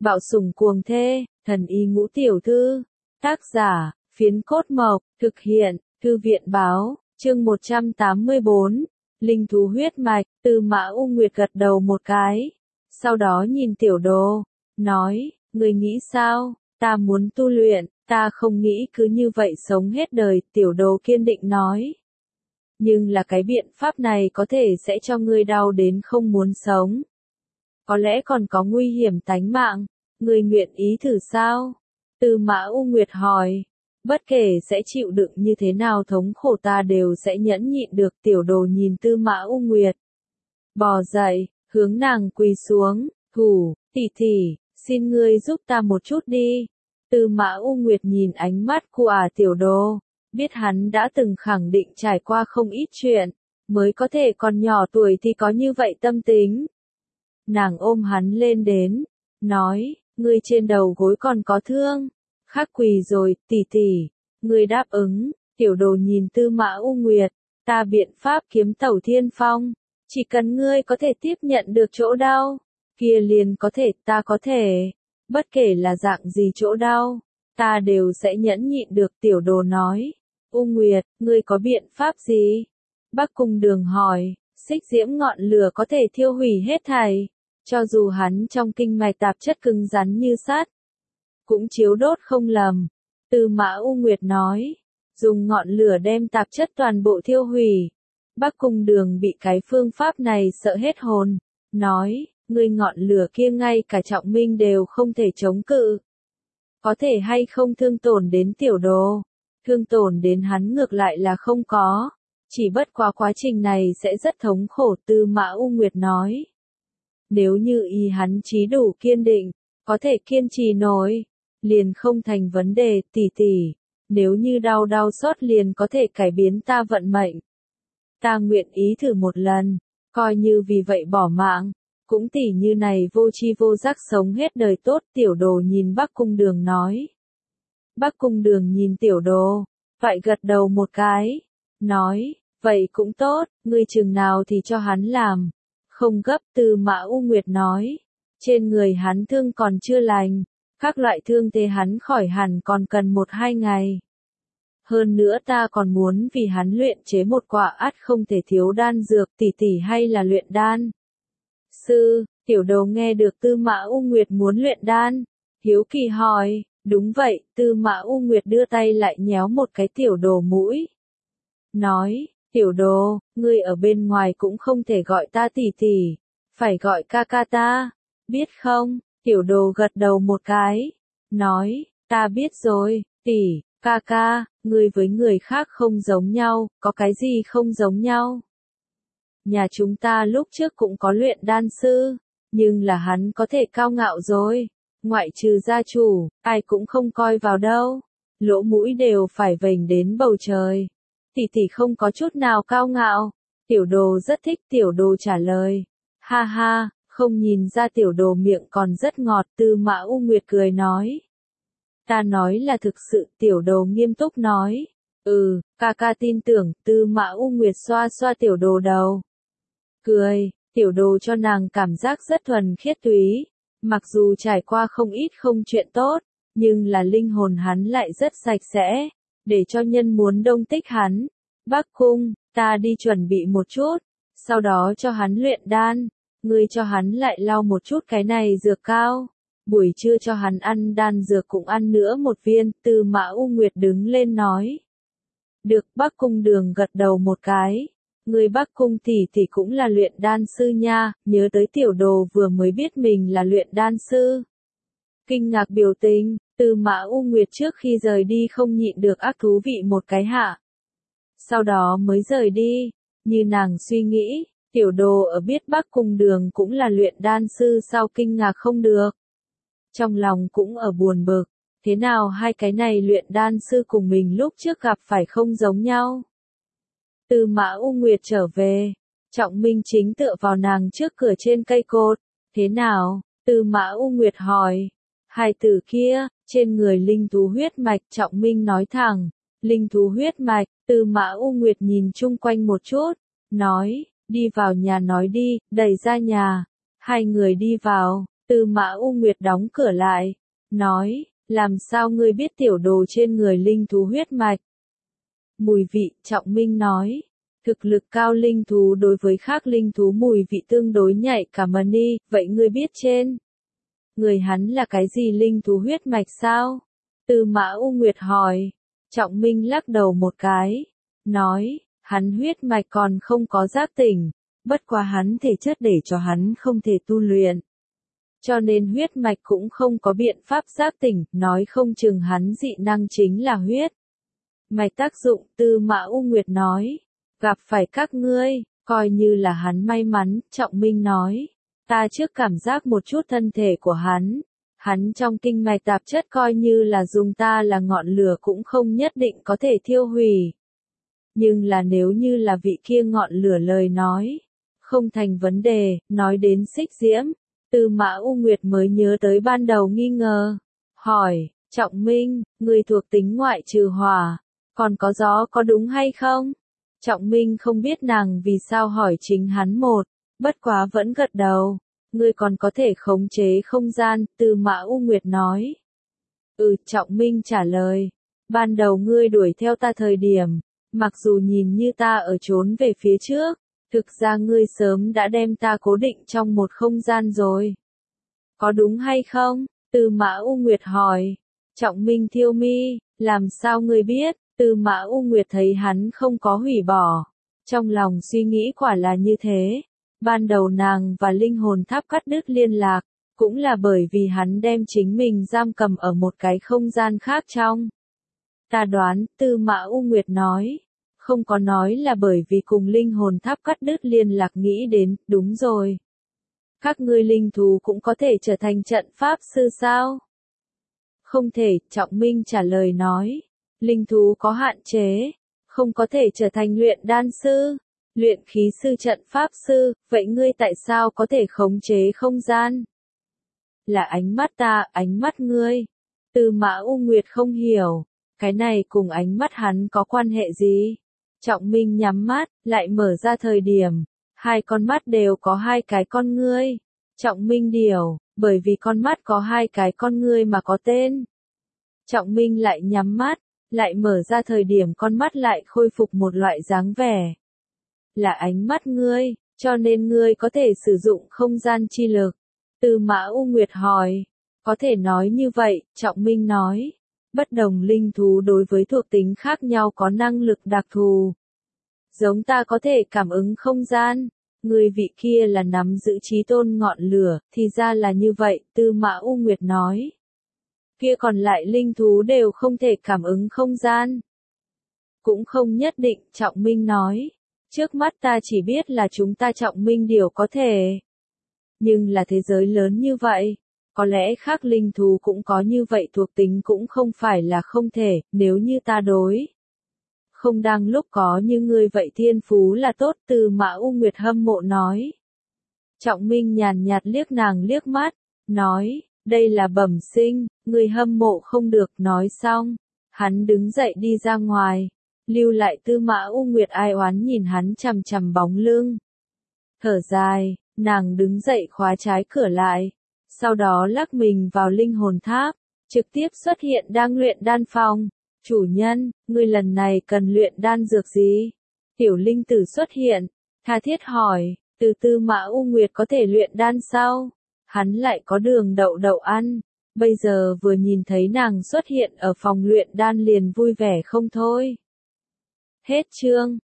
Bạo sủng cuồng thê, thần y ngũ tiểu thư. Tác giả, Phiến Cốt Mộc, thực hiện, Thư viện báo, chương 184, Linh thú huyết mạch. Tư Mã U Nguyệt gật đầu một cái, sau đó nhìn Tiểu Đồ, nói, người nghĩ sao? Ta muốn tu luyện, ta không nghĩ cứ như vậy sống hết đời. Tiểu Đồ kiên định nói. Nhưng là cái biện pháp này có thể sẽ cho ngươi đau đến không muốn sống. Có lẽ còn có nguy hiểm tánh mạng, ngươi nguyện ý thử sao? Tư Mã U Nguyệt hỏi. Bất kể sẽ chịu đựng như thế nào thống khổ ta đều sẽ nhẫn nhịn được. Tiểu Đồ nhìn Tư Mã U Nguyệt. Bò dậy, hướng nàng quỳ xuống, thủ, tỷ tỷ, xin ngươi giúp ta một chút đi. Tư Mã U Nguyệt nhìn ánh mắt của Tiểu Đồ, biết hắn đã từng khẳng định trải qua không ít chuyện, mới có thể còn nhỏ tuổi thì có như vậy tâm tính. Nàng ôm hắn lên đến, nói, ngươi trên đầu gối còn có thương, khắc quỳ rồi, tỷ tỷ, ngươi đáp ứng. Tiểu Đồ nhìn Tư Mã U Nguyệt, ta biện pháp kiếm tẩu thiên phong, chỉ cần ngươi có thể tiếp nhận được chỗ đau, kia liền có thể, ta có thể, bất kể là dạng gì chỗ đau, ta đều sẽ nhẫn nhịn được. Tiểu Đồ nói. U Nguyệt, ngươi có biện pháp gì? Bắc Cung Đường hỏi. Xích diễm ngọn lửa có thể thiêu hủy hết thảy, cho dù hắn trong kinh mạch tạp chất cứng rắn như sắt, cũng chiếu đốt không lầm. Tư Mã U Nguyệt nói, dùng ngọn lửa đem tạp chất toàn bộ thiêu hủy. Bắc Cung Đường bị cái phương pháp này sợ hết hồn, nói, ngươi ngọn lửa kia ngay cả trọng minh đều không thể chống cự. Có thể hay không thương tổn đến Tiểu Đồ? Thương tổn đến hắn ngược lại là không có, chỉ bất quá quá trình này sẽ rất thống khổ. Tư Mã U Nguyệt nói. Nếu như ý hắn chí đủ kiên định, có thể kiên trì nổi, liền không thành vấn đề. Tỷ tỷ, nếu như đau xót liền có thể cải biến ta vận mệnh, ta nguyện ý thử một lần, coi như vì vậy bỏ mạng, cũng tỷ như này vô tri vô giác sống hết đời tốt. Tiểu Đồ nhìn Bắc Cung Đường nói. Bắc Cung Đường nhìn Tiểu Đồ, vậy gật đầu một cái, nói, vậy cũng tốt, ngươi chừng nào thì cho hắn làm, không gấp. Tư Mã U Nguyệt nói, trên người hắn thương còn chưa lành, các loại thương thế hắn khỏi hẳn còn cần 1-2 ngày. Hơn nữa ta còn muốn vì hắn luyện chế một quả ắt không thể thiếu đan dược. Tỷ tỷ hay là luyện đan sư? Tiểu Đồ nghe được Tư Mã U Nguyệt muốn luyện đan, hiếu kỳ hỏi. Đúng vậy. Tư Mã U Nguyệt đưa tay lại nhéo một cái Tiểu Đồ mũi, nói, Tiểu Đồ, ngươi ở bên ngoài cũng không thể gọi ta tỷ tỷ, phải gọi ca ca ta, biết không? Tiểu Đồ gật đầu một cái, nói, ta biết rồi, tỷ, ca ca, ngươi với người khác không giống nhau. Có cái gì không giống nhau? Nhà chúng ta lúc trước cũng có luyện đan sư, nhưng là hắn có thể cao ngạo rồi, ngoại trừ gia chủ, ai cũng không coi vào đâu, lỗ mũi đều phải vểnh đến bầu trời. Tỷ tỷ không có chút nào cao ngạo. Tiểu Đồ rất thích. Tiểu Đồ trả lời, ha ha, không nhìn ra Tiểu Đồ miệng còn rất ngọt. Tư Mã U Nguyệt cười nói, ta nói là thực sự. Tiểu Đồ nghiêm túc nói, ca ca tin tưởng. Tư Mã U Nguyệt xoa xoa Tiểu Đồ đầu, cười. Tiểu Đồ cho nàng cảm giác rất thuần khiết túy, mặc dù trải qua không ít không chuyện tốt, nhưng là linh hồn hắn lại rất sạch sẽ, để cho nhân muốn đông tích hắn. Bắc Cung, ta đi chuẩn bị một chút, sau đó cho hắn luyện đan, ngươi cho hắn lại lau một chút cái này dược cao, buổi trưa cho hắn ăn đan dược cũng ăn nữa một viên. Tư Mã U Nguyệt đứng lên nói. Được. Bắc Cung Đường gật đầu một cái. Người Bắc Cung tỷ tỷ cũng là luyện đan sư nha. Nhớ tới Tiểu Đồ vừa mới biết mình là luyện đan sư, kinh ngạc biểu tình. Tư Mã U Nguyệt trước khi rời đi không nhịn được ác thú vị một cái hạ, sau đó mới rời đi. Như nàng suy nghĩ, Tiểu Đồ ở biết Bắc Cung Đường cũng là luyện đan sư sau kinh ngạc không được, trong lòng cũng ở buồn bực, thế nào hai cái này luyện đan sư cùng mình lúc trước gặp phải không giống nhau. Tư Mã U Nguyệt trở về, Trọng Minh chính tựa vào nàng trước cửa trên cây cột. Thế nào? Tư Mã U Nguyệt hỏi. Hai từ kia, trên người linh thú huyết mạch. Trọng Minh nói thẳng, linh thú huyết mạch. Tư Mã U Nguyệt nhìn chung quanh một chút, nói, đi vào nhà nói đi. Đẩy ra nhà, hai người đi vào. Tư Mã U Nguyệt đóng cửa lại, nói, làm sao ngươi biết tiểu đồ trên người linh thú huyết mạch? Mùi vị, Trọng Minh nói. Thực lực cao linh thú đối với khác linh thú mùi vị tương đối nhạy cảm đi, vậy ngươi biết trên người hắn là cái gì linh thú huyết mạch sao? Tư Mã U Nguyệt hỏi. Trọng Minh lắc đầu một cái, nói, hắn huyết mạch còn không có giác tỉnh, bất quá hắn thể chất để cho hắn không thể tu luyện. Cho nên huyết mạch cũng không có biện pháp giác tỉnh, nói không chừng hắn dị năng chính là huyết mạch tác dụng. Tư Mã U Nguyệt nói, gặp phải các ngươi, coi như là hắn may mắn. Trọng Minh nói, ta trước cảm giác một chút thân thể của hắn trong kinh mạch tạp chất coi như là dùng ta là ngọn lửa cũng không nhất định có thể thiêu hủy. Nhưng là nếu như là vị kia ngọn lửa lời nói, không thành vấn đề. Nói đến Xích Diễm, Tư Mã U Nguyệt mới nhớ tới ban đầu nghi ngờ, hỏi, Trọng Minh, người thuộc tính ngoại trừ hỏa, còn có gió có đúng hay không? Trọng Minh không biết nàng vì sao hỏi chính hắn một, bất quá vẫn gật đầu. Ngươi còn có thể khống chế không gian, Tư Mã U Nguyệt nói. Trọng Minh trả lời. Ban đầu ngươi đuổi theo ta thời điểm, mặc dù nhìn như ta ở trốn về phía trước, thực ra ngươi sớm đã đem ta cố định trong một không gian rồi. Có đúng hay không? Tư Mã U Nguyệt hỏi. Trọng Minh thiêu mi, làm sao ngươi biết? Tư Mã U Nguyệt thấy hắn không có hủy bỏ. Trong lòng suy nghĩ quả là như thế. Ban đầu nàng và linh hồn tháp cắt đứt liên lạc, cũng là bởi vì hắn đem chính mình giam cầm ở một cái không gian khác trong. Ta đoán, Tư Mã U Nguyệt nói, không có nói là bởi vì cùng linh hồn tháp cắt đứt liên lạc nghĩ đến, đúng rồi. Các ngươi linh thú cũng có thể trở thành trận pháp sư sao? Không thể, Trọng Minh trả lời nói. Linh thú có hạn chế, không có thể trở thành luyện đan sư, luyện khí sư trận pháp sư, vậy ngươi tại sao có thể khống chế không gian? Là ánh mắt ta, ánh mắt ngươi. Tư Mã U Nguyệt không hiểu, cái này cùng ánh mắt hắn có quan hệ gì? Trọng Minh nhắm mắt, lại mở ra thời điểm, hai con mắt đều có hai cái con ngươi. Trọng Minh điều, bởi vì con mắt có hai cái con ngươi mà có tên. Trọng Minh lại nhắm mắt, lại mở ra thời điểm con mắt lại khôi phục một loại dáng vẻ. Là ánh mắt ngươi, cho nên ngươi có thể sử dụng không gian chi lực. Tư Mã U Nguyệt hỏi. Có thể nói như vậy, Trọng Minh nói. Bất đồng linh thú đối với thuộc tính khác nhau có năng lực đặc thù. Giống ta có thể cảm ứng không gian. Người vị kia là nắm giữ chí tôn ngọn lửa, thì ra là như vậy, Tư Mã U Nguyệt nói. Kia còn lại linh thú đều không thể cảm ứng không gian. Cũng không nhất định, Trọng Minh nói. Trước mắt ta chỉ biết là chúng ta Trọng Minh điều có thể. Nhưng là thế giới lớn như vậy, có lẽ khác linh thú cũng có như vậy thuộc tính cũng không phải là không thể, nếu như ta đối. Không đang lúc có như ngươi vậy thiên phú là tốt, Tư Mã U Nguyệt hâm mộ nói. Trọng Minh nhàn nhạt liếc nàng liếc mắt, nói, đây là bẩm sinh, ngươi hâm mộ không được. Nói xong, hắn đứng dậy đi ra ngoài, lưu lại Tư Mã U Nguyệt ai oán nhìn hắn chằm chằm bóng lưng. Thở dài, nàng đứng dậy khóa trái cửa lại, sau đó lắc mình vào linh hồn tháp, trực tiếp xuất hiện đang luyện đan phòng. Chủ nhân, ngươi lần này cần luyện đan dược gì? Tiểu linh tử xuất hiện, tha thiết hỏi, từ Tư Mã U Nguyệt có thể luyện đan sao? Hắn lại có đường đậu đậu ăn, bây giờ vừa nhìn thấy nàng xuất hiện ở phòng luyện đan liền vui vẻ không thôi. Hết chương.